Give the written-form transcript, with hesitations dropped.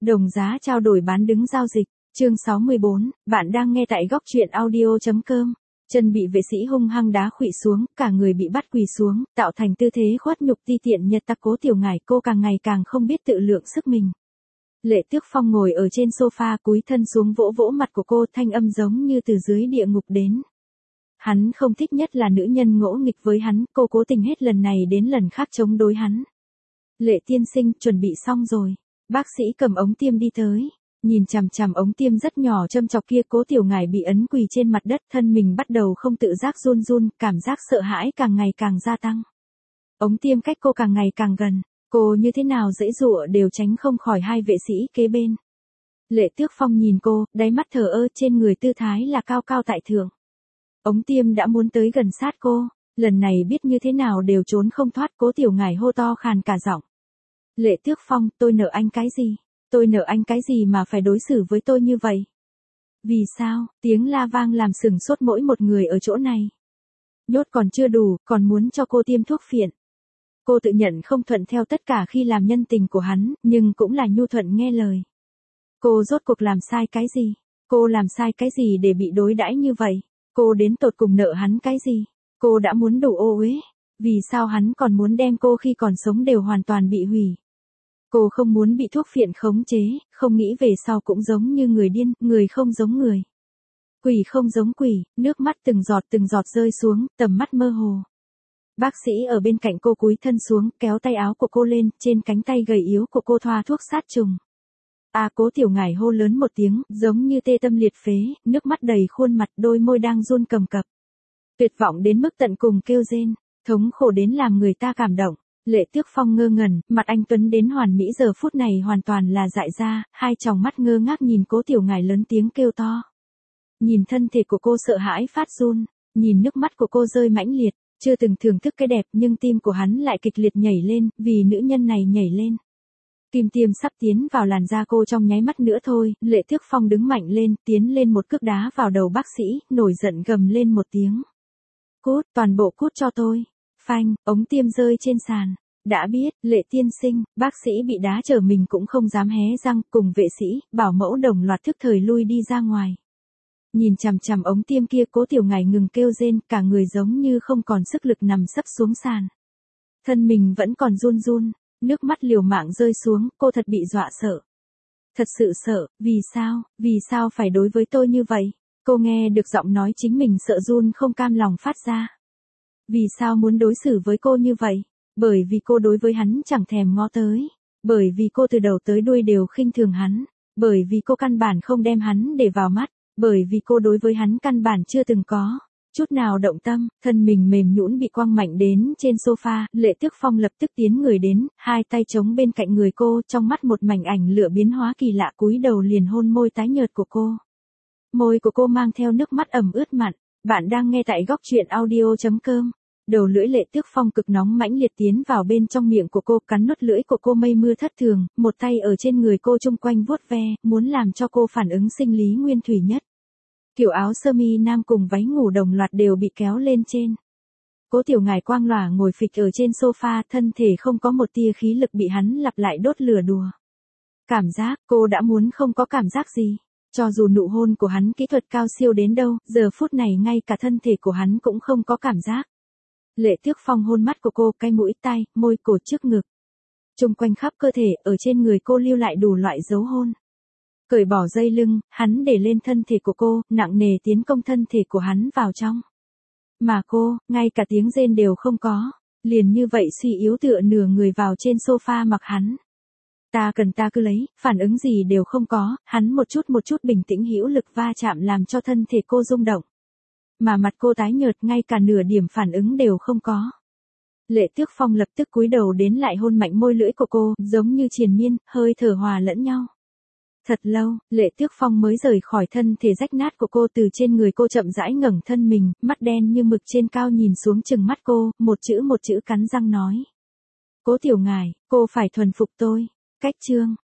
Đồng giá trao đổi bán đứng giao dịch. Chương 64, bạn đang nghe tại góc truyện audio.com. Chân bị vệ sĩ hung hăng đá khuỵu xuống, cả người bị bắt quỳ xuống, tạo thành tư thế khuất nhục ti tiện nhật tặc Cố Tiểu Ngải. Cô càng ngày càng không biết tự lượng sức mình. Lệ Tước Phong ngồi ở trên sofa cúi thân xuống vỗ vỗ mặt của cô, thanh âm giống như từ dưới địa ngục đến. Hắn không thích nhất là nữ nhân ngỗ nghịch với hắn, cô cố tình hết lần này đến lần khác chống đối hắn. Lệ tiên sinh, chuẩn bị xong rồi. Bác sĩ cầm ống tiêm đi tới. Nhìn chằm chằm ống tiêm rất nhỏ châm chọc kia, Cố Tiểu Ngải bị ấn quỳ trên mặt đất, thân mình bắt đầu không tự giác run run, cảm giác sợ hãi càng ngày càng gia tăng. Ống tiêm cách cô càng ngày càng gần, cô như thế nào giãy giụa đều tránh không khỏi hai vệ sĩ kế bên. Lệ Tước Phong nhìn cô, đáy mắt thờ ơ, trên người tư thái là cao cao tại thượng. Ống tiêm đã muốn tới gần sát cô, lần này biết như thế nào đều trốn không thoát. Cố Tiểu Ngải hô to khàn cả giọng. Lệ Tước Phong, tôi nợ anh cái gì? Tôi nợ anh cái gì mà phải đối xử với tôi như vậy? Vì sao? Tiếng la vang làm sửng sốt mỗi một người ở chỗ này. Nhốt còn chưa đủ, còn muốn cho cô tiêm thuốc phiện. Cô tự nhận không thuận theo tất cả khi làm nhân tình của hắn, nhưng cũng là nhu thuận nghe lời. Cô rốt cuộc làm sai cái gì? Cô làm sai cái gì để bị đối đãi như vậy? Cô đến tột cùng nợ hắn cái gì? Cô đã muốn đủ ô uế. Vì sao hắn còn muốn đem cô khi còn sống đều hoàn toàn bị hủy? Cô không muốn bị thuốc phiện khống chế, không nghĩ về sau cũng giống như người điên, người không giống người. Quỷ không giống quỷ, nước mắt từng giọt rơi xuống, tầm mắt mơ hồ. Bác sĩ ở bên cạnh cô cúi thân xuống, kéo tay áo của cô lên, trên cánh tay gầy yếu của cô thoa thuốc sát trùng. Cố Tiểu Ngải hô lớn một tiếng, giống như tê tâm liệt phế, nước mắt đầy khuôn mặt, đôi môi đang run cầm cập. Tuyệt vọng đến mức tận cùng kêu rên, thống khổ đến làm người ta cảm động. Lệ Tước Phong ngơ ngẩn, mặt anh tuấn đến hoàn mỹ giờ phút này hoàn toàn là dại ra, hai tròng mắt ngơ ngác nhìn Cố Tiểu Ngải lớn tiếng kêu to. Nhìn thân thể của cô sợ hãi phát run, nhìn nước mắt của cô rơi mãnh liệt, chưa từng thưởng thức cái đẹp nhưng tim của hắn lại kịch liệt nhảy lên, vì nữ nhân này nhảy lên. Kim tiêm sắp tiến vào làn da cô trong nháy mắt nữa thôi, Lệ Tước Phong đứng mạnh lên, tiến lên một cước đá vào đầu bác sĩ, nổi giận gầm lên một tiếng. Cút, toàn bộ cút cho tôi. Phanh, ống tiêm rơi trên sàn. Đã biết, Lệ tiên sinh, bác sĩ bị đá trở mình cũng không dám hé răng, cùng vệ sĩ, bảo mẫu đồng loạt thức thời lui đi ra ngoài. Nhìn chằm chằm ống tiêm kia, Cố Tiểu Ngải ngừng kêu rên, cả người giống như không còn sức lực nằm sấp xuống sàn. Thân mình vẫn còn run run, nước mắt liều mạng rơi xuống, cô thật bị dọa sợ. Thật sự sợ, vì sao phải đối với tôi như vậy? Cô nghe được giọng nói chính mình sợ run không cam lòng phát ra. Vì sao muốn đối xử với cô như vậy? Bởi vì cô đối với hắn chẳng thèm ngó tới. Bởi vì cô từ đầu tới đuôi đều khinh thường hắn. Bởi vì cô căn bản không đem hắn để vào mắt. Bởi vì cô đối với hắn căn bản chưa từng có chút nào động tâm. Thân mình mềm nhũn bị quăng mạnh đến trên sofa. Lệ Tước Phong lập tức tiến người đến, hai tay chống bên cạnh người cô, trong mắt một mảnh ảnh lửa biến hóa kỳ lạ, cúi đầu liền hôn môi tái nhợt của cô. Môi của cô mang theo nước mắt ẩm ướt mặn. Bạn đang nghe tại góc truyện audio.com. Đầu lưỡi Lệ Tước Phong cực nóng mãnh liệt tiến vào bên trong miệng của cô, cắn nốt lưỡi của cô mây mưa thất thường, một tay ở trên người cô chung quanh vuốt ve, muốn làm cho cô phản ứng sinh lý nguyên thủy nhất. Kiểu áo sơ mi nam cùng váy ngủ đồng loạt đều bị kéo lên trên. Cố Tiểu Ngải quang lòa ngồi phịch ở trên sofa, thân thể không có một tia khí lực bị hắn lặp lại đốt lửa đùa. Cảm giác, cô đã muốn không có cảm giác gì. Cho dù nụ hôn của hắn kỹ thuật cao siêu đến đâu, giờ phút này ngay cả thân thể của hắn cũng không có cảm giác. Lệ Tước Phong hôn mắt của cô, cái mũi, tai, môi, cổ, trước ngực. Trung quanh khắp cơ thể, ở trên người cô lưu lại đủ loại dấu hôn. Cởi bỏ dây lưng, hắn để lên thân thể của cô, nặng nề tiến công thân thể của hắn vào trong. Mà cô, ngay cả tiếng rên đều không có, liền như vậy suy yếu tựa nửa người vào trên sofa mặc hắn. Ta cần ta cứ lấy, phản ứng gì đều không có, hắn một chút bình tĩnh hữu lực va chạm làm cho thân thể cô rung động. Mà mặt cô tái nhợt, ngay cả nửa điểm phản ứng đều không có. Lệ Tước Phong lập tức cúi đầu đến lại hôn mạnh môi lưỡi của cô, giống như triền miên, hơi thở hòa lẫn nhau. Thật lâu, Lệ Tước Phong mới rời khỏi thân thể rách nát của cô, từ trên người cô chậm rãi ngẩng thân mình, mắt đen như mực trên cao nhìn xuống chừng mắt cô, một chữ cắn răng nói. Cố Tiểu Ngải, cô phải thuần phục tôi. Cách chương.